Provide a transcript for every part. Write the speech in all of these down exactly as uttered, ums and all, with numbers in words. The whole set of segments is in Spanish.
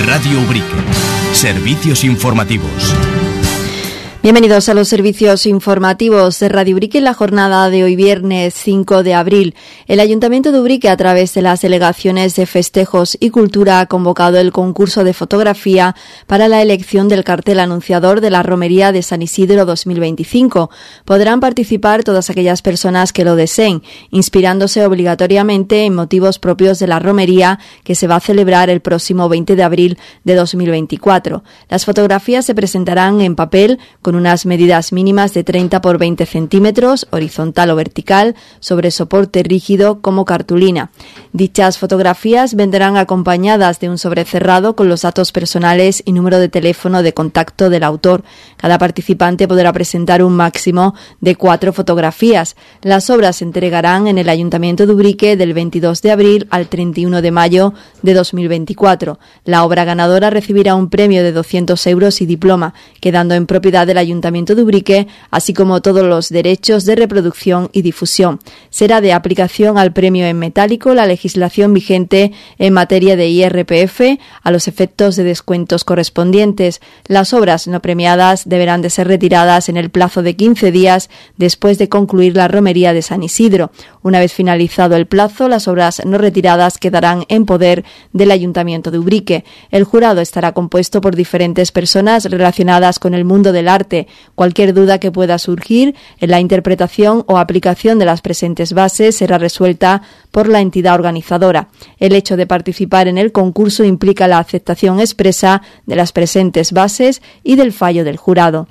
Radio Ubrique. Servicios informativos. Bienvenidos a los servicios informativos de Radio Ubrique en la jornada de hoy viernes cinco de abril. El Ayuntamiento de Ubrique, a través de las delegaciones de Festejos y Cultura, ha convocado el concurso de fotografía para la elección del cartel anunciador de la Romería de San Isidro dos mil veinticinco. Podrán participar todas aquellas personas que lo deseen, inspirándose obligatoriamente en motivos propios de la romería que se va a celebrar el próximo veinte de abril de dos mil veinticuatro. Las fotografías se presentarán en papel con unas medidas mínimas de treinta por veinte centímetros, horizontal o vertical, sobre soporte rígido como cartulina. Dichas fotografías vendrán acompañadas de un sobre cerrado con los datos personales y número de teléfono de contacto del autor. Cada participante podrá presentar un máximo de cuatro fotografías. Las obras se entregarán en el Ayuntamiento de Ubrique del veintidós de abril al treinta y uno de mayo de dos mil veinticuatro. La obra ganadora recibirá un premio de doscientos euros y diploma, quedando en propiedad del Ayuntamiento de Ubrique, así como todos los derechos de reproducción y difusión. Será de aplicación al premio en metálico la legislación vigente en materia de I R P F a los efectos de descuentos correspondientes. Las obras no premiadas deberán de ser retiradas en el plazo de quince días después de concluir la romería de San Isidro. Una vez finalizado el plazo, las obras no retiradas quedarán en poder del Ayuntamiento de Ubrique. El jurado estará compuesto por diferentes personas relacionadas con el mundo del arte. Cualquier duda que pueda surgir en la interpretación o aplicación de las presentes bases será resuelta por la entidad organizadora. El hecho de participar en el concurso implica la aceptación expresa de las presentes bases y del fallo del jurado.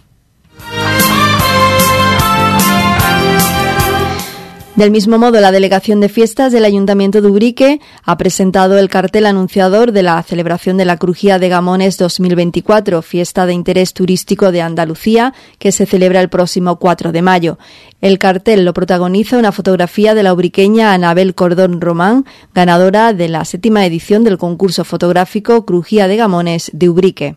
Del mismo modo, la Delegación de Fiestas del Ayuntamiento de Ubrique ha presentado el cartel anunciador de la celebración de la Crujía de Gamones dos mil veinticuatro, fiesta de interés turístico de Andalucía, que se celebra el próximo cuatro de mayo. El cartel lo protagoniza una fotografía de la ubriqueña Anabel Cordón Román, ganadora de la séptima edición del concurso fotográfico Crujía de Gamones de Ubrique.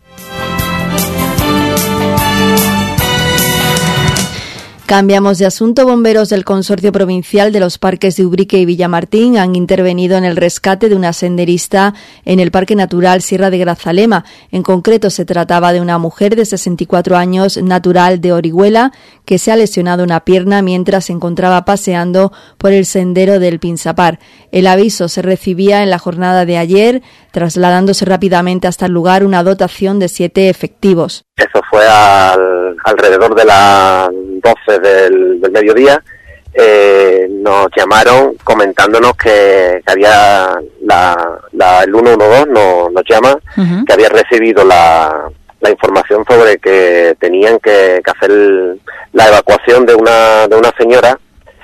Cambiamos de asunto. Bomberos del Consorcio Provincial de los Parques de Ubrique y Villamartín han intervenido en el rescate de una senderista en el Parque Natural Sierra de Grazalema. En concreto, se trataba de una mujer de sesenta y cuatro años, natural de Orihuela, que se ha lesionado una pierna mientras se encontraba paseando por el sendero del Pinsapar. El aviso se recibía en la jornada de ayer, trasladándose rápidamente hasta el lugar una dotación de siete efectivos. Eso fue al, alrededor de las doce del, del mediodía. Eh, nos llamaron comentándonos que, que había la, la, el ciento doce no, nos llama, uh-huh. que había recibido la, la información sobre que tenían que, que hacer el, la evacuación de una de una señora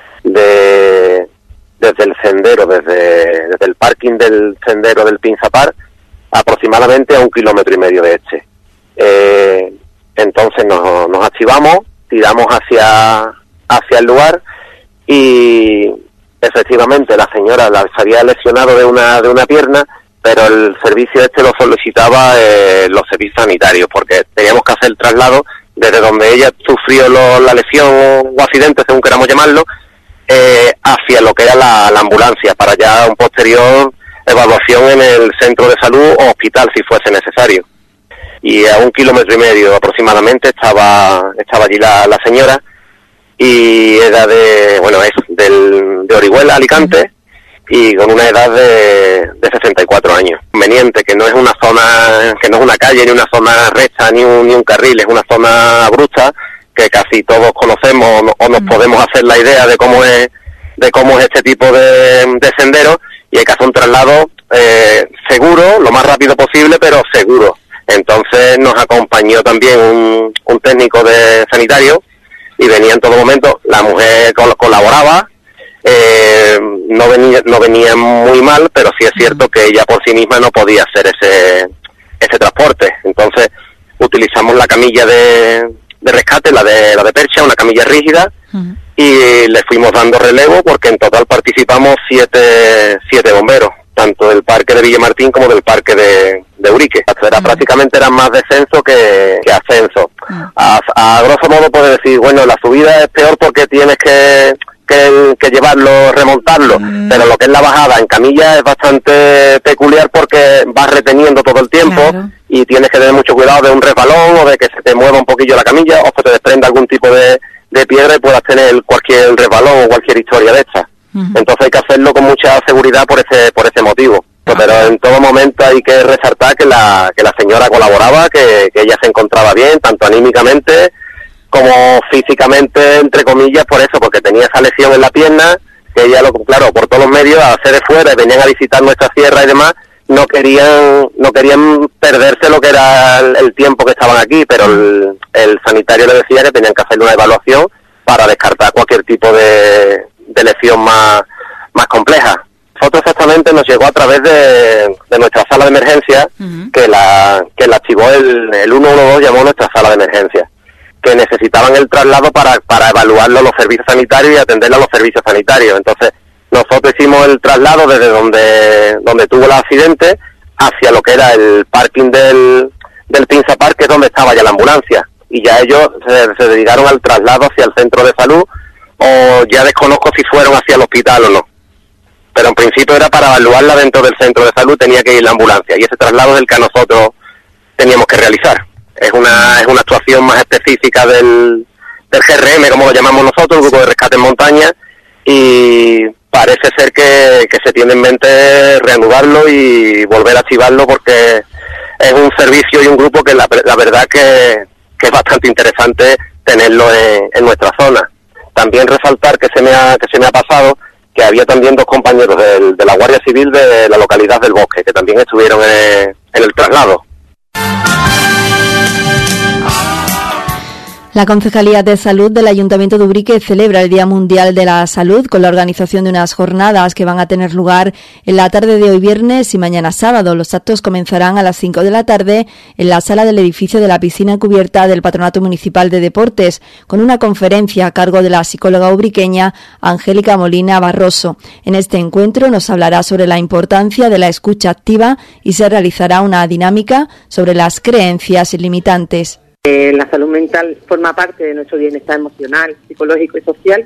de desde el sendero, desde, desde el parking del sendero del Pinsapar, aproximadamente a un kilómetro y medio de este. Eh, entonces nos, nos activamos, tiramos hacia hacia el lugar y efectivamente la señora la, se había lesionado de una de una pierna, pero el servicio este lo solicitaba eh, los servicios sanitarios, porque teníamos que hacer el traslado desde donde ella sufrió lo, la lesión o accidente, según queramos llamarlo, eh, hacia lo que era la, la ambulancia, para ya un posterior evaluación en el centro de salud o hospital si fuese necesario. Y a un kilómetro y medio aproximadamente estaba estaba allí la, la señora, y era de, bueno, es del, de Orihuela, Alicante, y con una edad de, de sesenta y cuatro años. Conveniente, que no es una zona, que no es una calle, ni una zona recta, ni un, ni un carril, es una zona abrupta, que casi todos conocemos o nos podemos hacer la idea de cómo es, de cómo es este tipo de, de sendero, y hay que hacer un traslado eh, seguro, lo más rápido posible, pero seguro. Entonces nos acompañó también un, un técnico de sanitario y venía en todo momento. La mujer col- colaboraba, eh, no venía no venía muy mal, pero sí es cierto que ella por sí misma no podía hacer ese ese transporte. Entonces utilizamos la camilla de, de rescate, la de la de percha, una camilla rígida, uh-huh. y le fuimos dando relevo, porque en total participamos siete siete bomberos, tanto del parque de Villamartín como del parque de, de Ubrique. Era, uh-huh. Prácticamente era más descenso que, que ascenso. Uh-huh. A, a grosso modo puedes decir, bueno, la subida es peor porque tienes que, que que, que llevarlo, remontarlo, mm. pero lo que es la bajada en camilla es bastante peculiar porque vas reteniendo todo el tiempo, claro. Y tienes que tener mucho cuidado de un resbalón o de que se te mueva un poquillo la camilla o se te desprenda algún tipo de, de piedra y puedas tener cualquier resbalón o cualquier historia de esta. Uh-huh. Entonces hay que hacerlo con mucha seguridad por ese por ese motivo. Uh-huh. Pero en todo momento hay que resaltar que la que la señora colaboraba, que, que ella se encontraba bien, tanto anímicamente como físicamente, entre comillas, por eso, porque tenía esa lesión en la pierna, que ella, lo claro, por todos los medios, a hacer de fuera, venían a visitar nuestra sierra y demás, no querían no querían perderse lo que era el, el tiempo que estaban aquí, pero el, el sanitario le decía que tenían que hacerle una evaluación para descartar cualquier tipo de, de lesión más, más compleja. Nosotros exactamente nos llegó a través de, de nuestra sala de emergencia, uh-huh. que la que la activó el, el ciento doce, llamó nuestra sala de emergencia, que necesitaban el traslado para para evaluarlo los servicios sanitarios y atenderlo a los servicios sanitarios. Entonces, nosotros hicimos el traslado desde donde donde tuvo el accidente hacia lo que era el parking del, del Pinza Park, que es donde estaba ya la ambulancia. Y ya ellos se, se dedicaron al traslado hacia el centro de salud, o ya desconozco si fueron hacia el hospital o no. Pero en principio era para evaluarla dentro del centro de salud, tenía que ir la ambulancia. Y ese traslado es el que nosotros teníamos que realizar. Es una es una actuación más específica del, del G R M, como lo llamamos nosotros, el Grupo de Rescate en Montaña, y parece ser que, que se tiene en mente reanudarlo y volver a activarlo porque es un servicio y un grupo que la, la verdad que, que es bastante interesante tenerlo en, en nuestra zona. También resaltar que se me ha que se me ha pasado que había también dos compañeros del, de la Guardia Civil de la localidad del Bosque que también estuvieron en, en el traslado. La Concejalía de Salud del Ayuntamiento de Ubrique celebra el Día Mundial de la Salud con la organización de unas jornadas que van a tener lugar en la tarde de hoy viernes y mañana sábado. Los actos comenzarán a las cinco de la tarde en la sala del edificio de la piscina cubierta del Patronato Municipal de Deportes, con una conferencia a cargo de la psicóloga ubriqueña Angélica Molina Barroso. En este encuentro nos hablará sobre la importancia de la escucha activa y se realizará una dinámica sobre las creencias limitantes. Eh, la salud mental forma parte de nuestro bienestar emocional, psicológico y social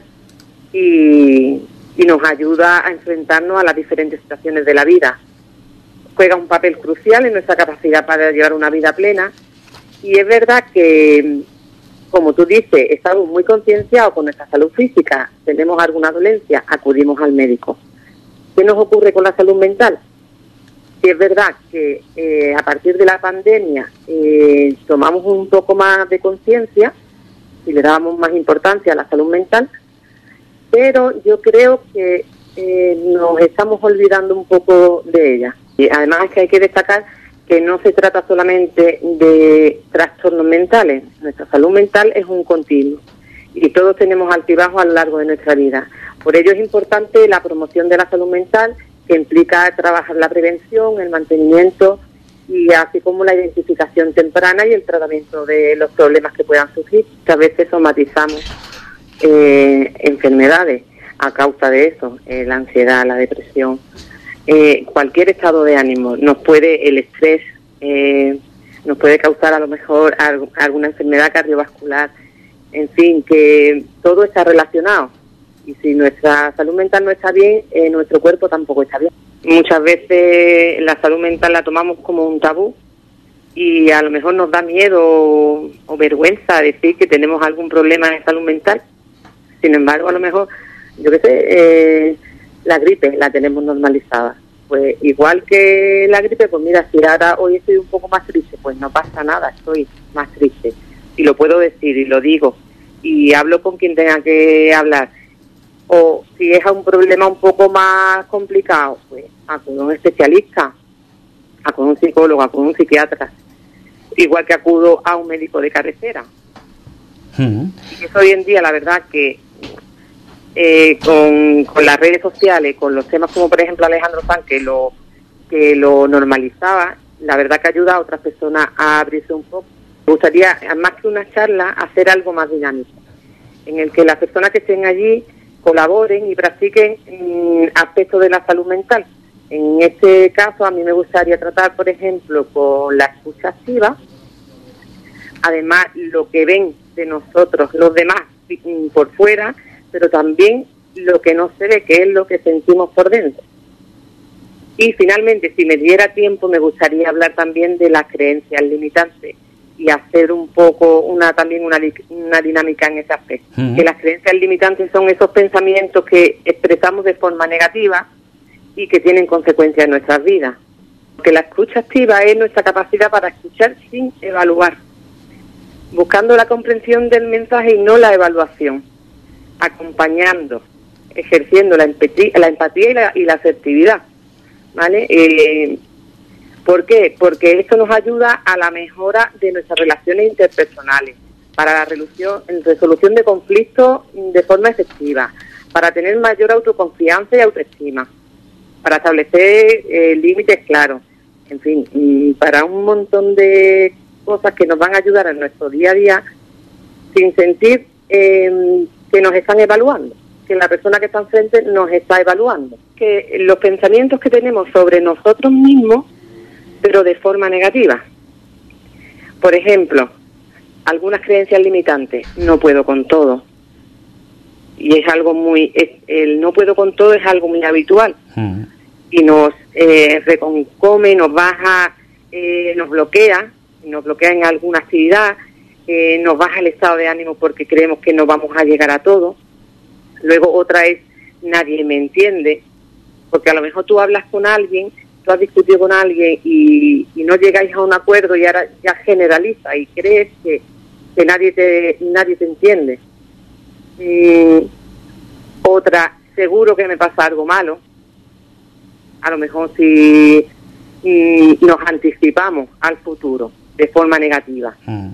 y, y nos ayuda a enfrentarnos a las diferentes situaciones de la vida. Juega un papel crucial en nuestra capacidad para llevar una vida plena y es verdad que, como tú dices, estamos muy concienciados con nuestra salud física, tenemos alguna dolencia, acudimos al médico. ¿Qué nos ocurre con la salud mental? Sí, es verdad que eh, a partir de la pandemia eh, tomamos un poco más de conciencia y le dábamos más importancia a la salud mental, pero yo creo que eh, nos estamos olvidando un poco de ella. Y además es que hay que destacar que no se trata solamente de trastornos mentales, nuestra salud mental es un continuo y todos tenemos altibajos a lo largo de nuestra vida. Por ello es importante la promoción de la salud mental, que implica trabajar la prevención, el mantenimiento y así como la identificación temprana y el tratamiento de los problemas que puedan surgir. Que a veces somatizamos eh, enfermedades a causa de eso, eh, la ansiedad, la depresión, eh, cualquier estado de ánimo. Nos puede, el estrés eh, nos puede causar a lo mejor alg- alguna enfermedad cardiovascular, en fin, que todo está relacionado. Y si nuestra salud mental no está bien, eh, nuestro cuerpo tampoco está bien. Muchas veces la salud mental la tomamos como un tabú y a lo mejor nos da miedo o, o vergüenza decir que tenemos algún problema de salud mental. Sin embargo, a lo mejor, yo qué sé, eh, la gripe la tenemos normalizada. Pues igual que la gripe, pues mira, si ahora hoy estoy un poco más triste, pues no pasa nada, estoy más triste. Y lo puedo decir y lo digo y hablo con quien tenga que hablar. O si es un problema un poco más complicado, pues acudo a un especialista, acudo a un psicólogo, acudo a un psiquiatra, igual que acudo a un médico de cabecera. Uh-huh. Y eso hoy en día, la verdad que eh, con, con las redes sociales, con los temas como por ejemplo Alejandro Sanz, que lo, que lo normalizaba, la verdad que ayuda a otras personas a abrirse un poco. Me gustaría, más que una charla, hacer algo más dinámico, en el que las personas que estén allí colaboren y practiquen mmm, aspectos de la salud mental. En este caso, a mí me gustaría tratar, por ejemplo, con la escucha activa, además lo que ven de nosotros los demás por fuera, pero también lo que no se ve, que es lo que sentimos por dentro. Y finalmente, si me diera tiempo, me gustaría hablar también de las creencias limitantes y hacer un poco una también una, una dinámica en ese aspecto. Uh-huh. Que las creencias limitantes son esos pensamientos que expresamos de forma negativa y que tienen consecuencias en nuestras vidas. Que la escucha activa es nuestra capacidad para escuchar sin evaluar, buscando la comprensión del mensaje y no la evaluación, acompañando, ejerciendo la empatía, la empatía y, la, y la asertividad, ¿vale? Eh, ¿Por qué? Porque esto nos ayuda a la mejora de nuestras relaciones interpersonales, para la resolución, resolución de conflictos de forma efectiva, para tener mayor autoconfianza y autoestima, para establecer eh, límites claros, en fin, para un montón de cosas que nos van a ayudar en nuestro día a día sin sentir eh, que nos están evaluando, que la persona que está enfrente nos está evaluando. Que los pensamientos que tenemos sobre nosotros mismos, pero de forma negativa. Por ejemplo, algunas creencias limitantes, no puedo con todo. Y es algo muy, es, el no puedo con todo es algo muy habitual. Mm. Y nos eh, reconcome, nos baja, eh, nos bloquea, nos bloquea en alguna actividad, eh, nos baja el estado de ánimo porque creemos que no vamos a llegar a todo. Luego otra es, nadie me entiende, porque a lo mejor tú hablas con alguien, tú has discutido con alguien y, y no llegáis a un acuerdo y ahora ya generaliza y crees que, que nadie te nadie te entiende. Y otra, seguro que me pasa algo malo. A lo mejor si y nos anticipamos al futuro de forma negativa. Mm.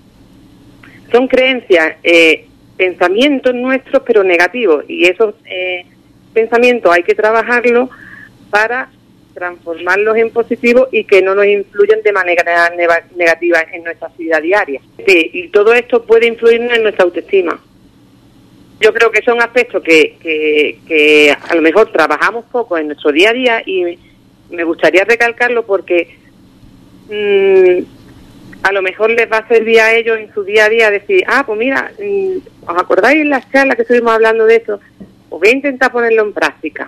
Son creencias, eh, pensamientos nuestros, pero negativos, y esos eh, pensamientos hay que trabajarlos para transformarlos en positivos y que no nos influyan de manera negativa en nuestra vida diaria. Sí, y todo esto puede influir en nuestra autoestima. Yo creo que son aspectos que, que, que a lo mejor trabajamos poco en nuestro día a día y me gustaría recalcarlo porque mmm, a lo mejor les va a servir a ellos en su día a día decir, ah, pues mira, ¿os acordáis en las charlas que estuvimos hablando de esto? Pues voy a intentar ponerlo en práctica.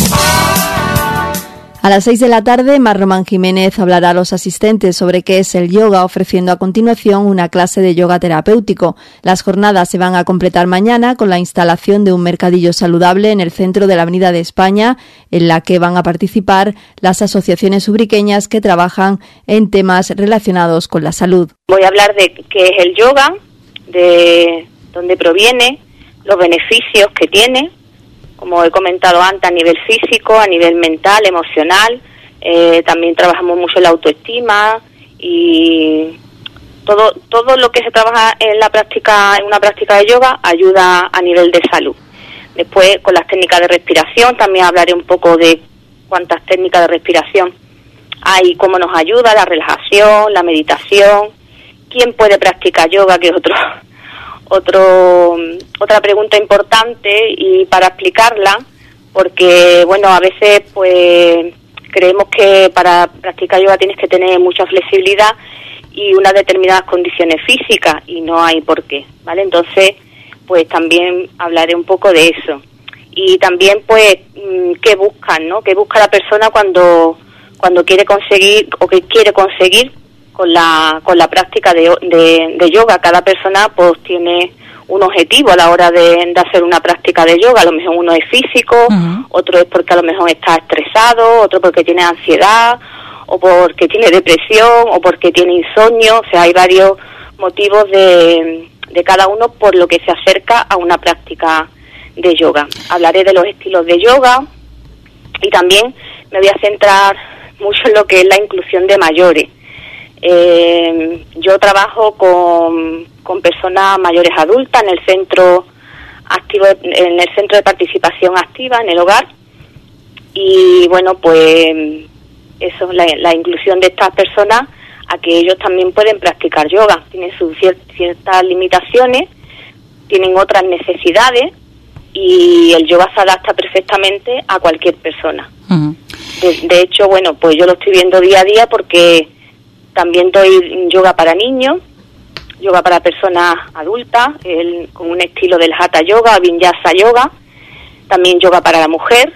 A las seis de la tarde, Mar Román Jiménez hablará a los asistentes sobre qué es el yoga, ofreciendo a continuación una clase de yoga terapéutico. Las jornadas se van a completar mañana con la instalación de un mercadillo saludable en el centro de la Avenida de España, en la que van a participar las asociaciones ubriqueñas que trabajan en temas relacionados con la salud. Voy a hablar de qué es el yoga, de dónde proviene, los beneficios que tiene, como he comentado antes, a nivel físico, a nivel mental, emocional. Eh, también trabajamos mucho en la autoestima y todo todo lo que se trabaja en la práctica en una práctica de yoga ayuda a nivel de salud. Después, con las técnicas de respiración, también hablaré un poco de cuántas técnicas de respiración hay, cómo nos ayuda la relajación, la meditación, quién puede practicar yoga, que es otro Otro, otra pregunta importante y para explicarla, porque bueno, a veces pues creemos que para practicar yoga tienes que tener mucha flexibilidad y unas determinadas condiciones físicas y no hay por qué, ¿vale? Entonces, pues también hablaré un poco de eso. Y también pues qué buscan, ¿no? Qué busca la persona cuando cuando quiere conseguir o que quiere conseguir con la con la práctica de, de, de yoga. Cada persona pues tiene un objetivo a la hora de, de hacer una práctica de yoga. A lo mejor uno es físico, uh-huh. Otro es porque a lo mejor está estresado, otro porque tiene ansiedad, o porque tiene depresión, o porque tiene insomnio. O sea, hay varios motivos de, de cada uno por lo que se acerca a una práctica de yoga. Hablaré de los estilos de yoga y también me voy a centrar mucho en lo que es la inclusión de mayores. Eh, yo trabajo con, con personas mayores adultas en el centro activo, en el centro de participación activa en el hogar, y bueno, pues eso, la, la inclusión de estas personas a que ellos también pueden practicar yoga. Tienen sus cier- ciertas limitaciones, tienen otras necesidades y el yoga se adapta perfectamente a cualquier persona. Uh-huh. De, de hecho, bueno, pues yo lo estoy viendo día a día porque también doy yoga para niños, yoga para personas adultas, el, con un estilo del Hatha Yoga, Vinyasa Yoga, también yoga para la mujer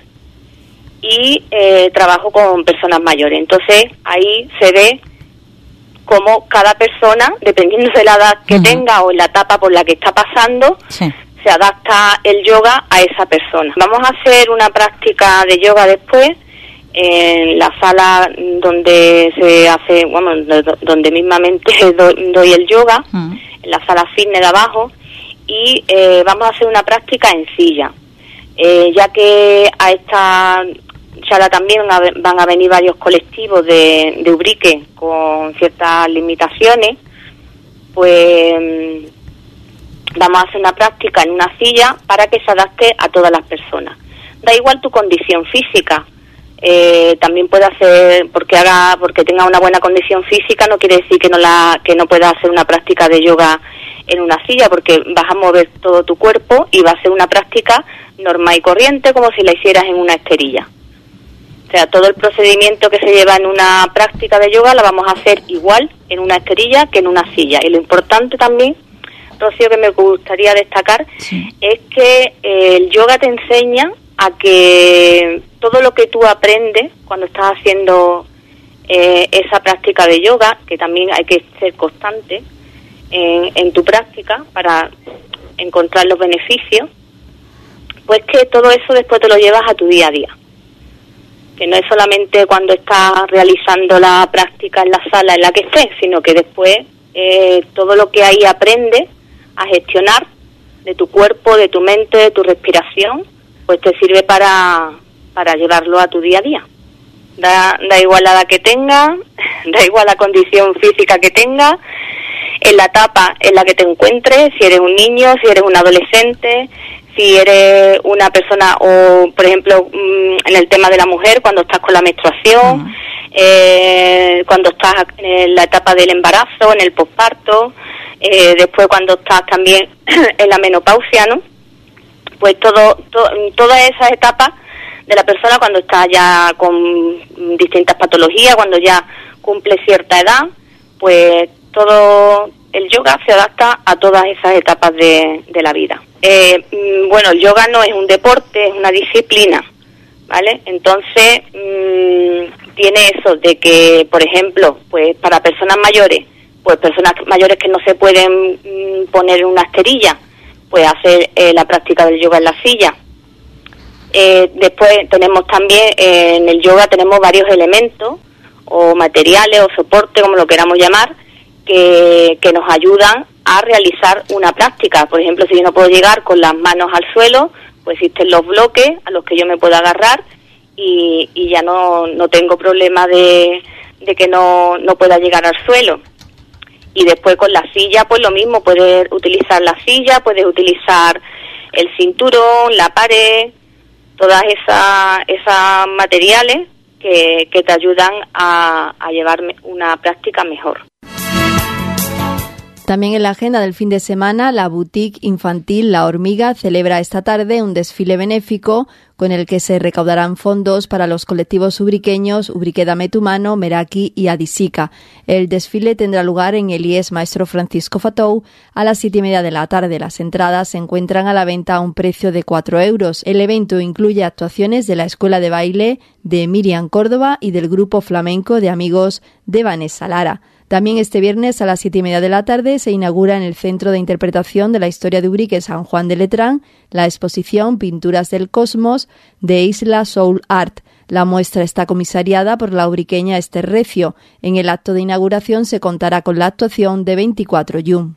y eh, trabajo con personas mayores. Entonces ahí se ve cómo cada persona, dependiendo de la edad que uh-huh. tenga o en la etapa por la que está pasando, sí. se adapta el yoga a esa persona. Vamos a hacer una práctica de yoga después en la sala donde se hace, bueno, donde mismamente doy el yoga, uh-huh. en la sala fitness de abajo, y eh, vamos a hacer una práctica en silla, eh, ya que a esta sala también van a venir varios colectivos de, de Ubrique con ciertas limitaciones, pues vamos a hacer una práctica en una silla para que se adapte a todas las personas. Da igual tu condición física, eh, también puede hacer, porque haga, porque tenga una buena condición física no quiere decir que no la, que no pueda hacer una práctica de yoga en una silla, porque vas a mover todo tu cuerpo y va a ser una práctica normal y corriente como si la hicieras en una esterilla. O sea, todo el procedimiento que se lleva en una práctica de yoga la vamos a hacer igual en una esterilla que en una silla. Y lo importante también, Rocío, que me gustaría destacar, sí. es que eh, el yoga te enseña a que todo lo que tú aprendes cuando estás haciendo eh, esa práctica de yoga, que también hay que ser constante en, en tu práctica para encontrar los beneficios, pues que todo eso después te lo llevas a tu día a día. Que no es solamente cuando estás realizando la práctica en la sala en la que estés, sino que después eh, todo lo que ahí aprendes a gestionar de tu cuerpo, de tu mente, de tu respiración, pues te sirve para, para llevarlo a tu día a día. Da, da igual la edad que tengas, da igual la condición física que tengas, en la etapa en la que te encuentres, si eres un niño, si eres un adolescente, si eres una persona, o por ejemplo en el tema de la mujer, cuando estás con la menstruación, uh-huh. eh, cuando estás en la etapa del embarazo, en el posparto, eh, después cuando estás también en la menopausia, ¿no? Pues todo, to, todas esas etapas de la persona cuando está ya con distintas patologías, cuando ya cumple cierta edad, pues todo el yoga se adapta a todas esas etapas de, de la vida. Eh, bueno, el yoga no es un deporte, es una disciplina, ¿vale? Entonces, mmm, tiene eso de que, por ejemplo, pues para personas mayores, pues personas mayores que no se pueden mmm, poner en una esterilla, pues hacer eh, la práctica del yoga en la silla. Eh, después tenemos también, eh, en el yoga tenemos varios elementos, o materiales, o soporte, como lo queramos llamar, que, que nos ayudan a realizar una práctica. Por ejemplo, si yo no puedo llegar con las manos al suelo, pues existen los bloques a los que yo me puedo agarrar y, y ya no, no tengo problema de, de que no, no pueda llegar al suelo. Y después con la silla, pues lo mismo, puedes utilizar la silla, puedes utilizar el cinturón, la pared, todas esas esas materiales que, que te ayudan a, a llevar una práctica mejor. También en la agenda del fin de semana, la boutique infantil La Hormiga celebra esta tarde un desfile benéfico con el que se recaudarán fondos para los colectivos ubriqueños Ubrique Dame tu Mano, Meraki y Adisica. El desfile tendrá lugar en el I E S Maestro Francisco Fatou a las siete y media de la tarde. Las entradas se encuentran a la venta a un precio de cuatro euros. El evento incluye actuaciones de la Escuela de Baile de Miriam Córdoba y del grupo flamenco de amigos de Vanessa Lara. También este viernes a las siete y media de la tarde se inaugura en el Centro de Interpretación de la Historia de Ubrique San Juan de Letrán la exposición Pinturas del Cosmos de Isla Soul Art. La muestra está comisariada por la ubriqueña Esther Recio. En el acto de inauguración se contará con la actuación de veinticuatro Yum.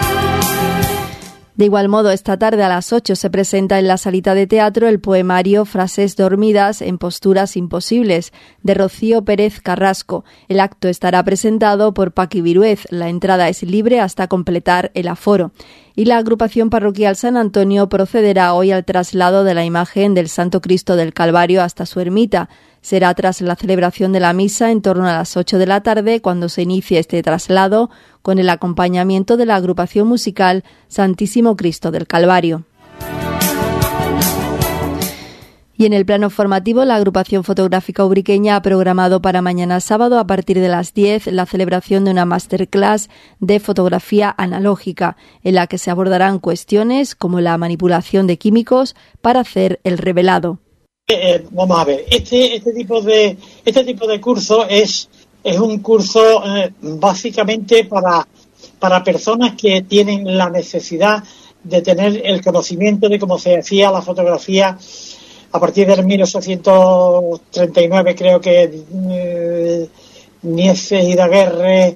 De igual modo, esta tarde a las ocho se presenta en la salita de teatro el poemario Frases dormidas en posturas imposibles, de Rocío Pérez Carrasco. El acto estará presentado por Paqui Viruez. La entrada es libre hasta completar el aforo. Y la agrupación parroquial San Antonio procederá hoy al traslado de la imagen del Santo Cristo del Calvario hasta su ermita. Será tras la celebración de la misa en torno a las ocho de la tarde cuando se inicie este traslado con el acompañamiento de la agrupación musical Santísimo Cristo del Calvario. Y en el plano formativo, la agrupación fotográfica ubriqueña ha programado para mañana sábado a partir de las diez la celebración de una masterclass de fotografía analógica, en la que se abordarán cuestiones como la manipulación de químicos para hacer el revelado. Eh, vamos a ver, este este tipo de este tipo de curso es es un curso eh, básicamente para para personas que tienen la necesidad de tener el conocimiento de cómo se hacía la fotografía a partir del mil ochocientos treinta y nueve, creo que eh, Nietzsche y Daguerre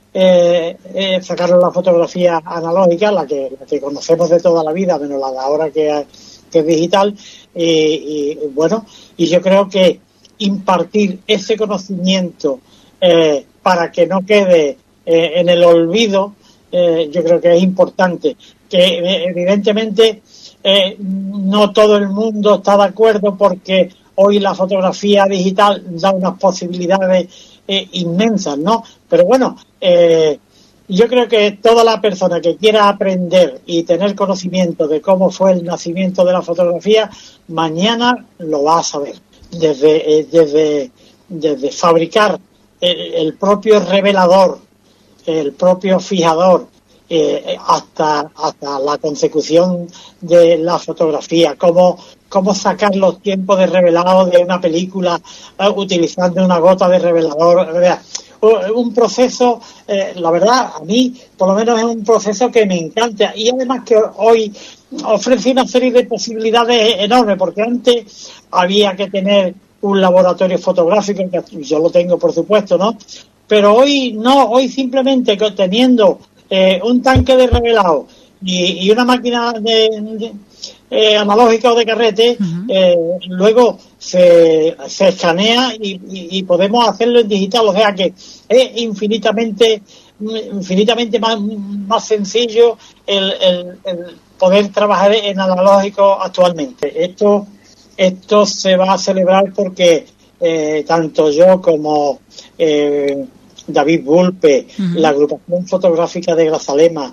eh, eh, sacaron la fotografía analógica, la que, la que conocemos de toda la vida, menos la de ahora que, que es digital, y, y bueno, y yo creo que impartir ese conocimiento eh, para que no quede eh, en el olvido, eh, yo creo que es importante, que eh, evidentemente Eh, no todo el mundo está de acuerdo porque hoy la fotografía digital da unas posibilidades eh, inmensas, ¿no? Pero bueno, eh, yo creo que toda la persona que quiera aprender y tener conocimiento de cómo fue el nacimiento de la fotografía, mañana lo va a saber. Desde, eh, desde, desde fabricar el, el propio revelador, el propio fijador, Eh, hasta hasta la consecución de la fotografía, cómo, cómo sacar los tiempos de revelado de una película eh, utilizando una gota de revelador, ¿verdad? Un proceso, eh, la verdad, a mí por lo menos es un proceso que me encanta, y además que hoy ofrece una serie de posibilidades enormes, porque antes había que tener un laboratorio fotográfico, que yo lo tengo por supuesto, ¿no? Pero hoy no, hoy simplemente teniendo Eh, un tanque de revelado y, y una máquina de, de, eh, analógica o de carrete, uh-huh. eh, luego se, se escanea y, y, y podemos hacerlo en digital, o sea que es infinitamente infinitamente más, más sencillo el, el, el poder trabajar en analógico actualmente. Esto esto se va a celebrar porque eh, tanto yo como eh, David Bulpe, uh-huh. la agrupación fotográfica de Grazalema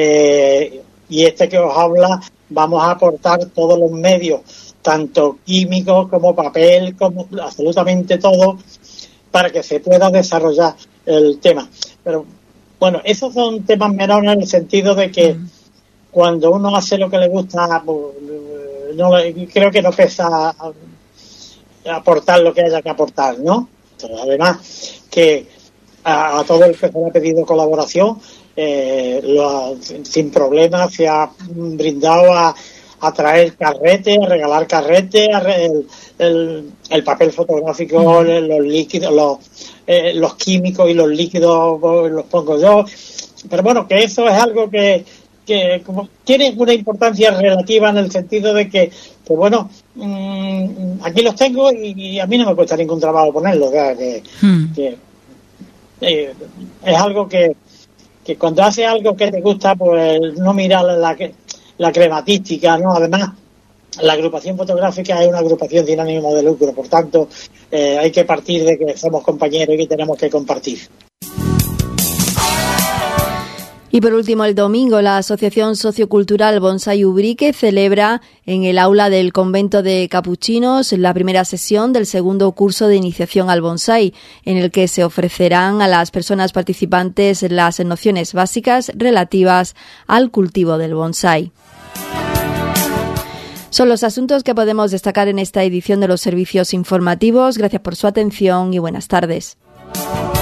eh, y este que os habla, vamos a aportar todos los medios, tanto químicos como papel, como absolutamente todo, para que se pueda desarrollar el tema. Pero bueno, esos son temas menores en el sentido de que uh-huh. cuando uno hace lo que le gusta, pues, no, creo que no pesa aportar lo que haya que aportar, ¿no? Pero además que A, a todo el que se le ha pedido colaboración, eh, lo, sin problemas se ha brindado a, a traer carrete, a regalar carrete, a re, el, el, el papel fotográfico, mm. los líquidos, los, eh, los químicos y los líquidos los pongo yo. Pero bueno, que eso es algo que, que como tiene una importancia relativa en el sentido de que, pues bueno, mmm, aquí los tengo y, y a mí no me cuesta ningún trabajo ponerlos, o sea, que, mm. que Eh, es algo que, que cuando haces algo que te gusta, pues no mirar la, la crematística, ¿no? Además, la agrupación fotográfica es una agrupación sin ánimo de lucro, por tanto, eh, hay que partir de que somos compañeros y que tenemos que compartir. Y por último, el domingo, la Asociación Sociocultural Bonsai Ubrique celebra en el aula del convento de Capuchinos la primera sesión del segundo curso de iniciación al bonsai, en el que se ofrecerán a las personas participantes las nociones básicas relativas al cultivo del bonsai. Son los asuntos que podemos destacar en esta edición de los servicios informativos. Gracias por su atención y buenas tardes.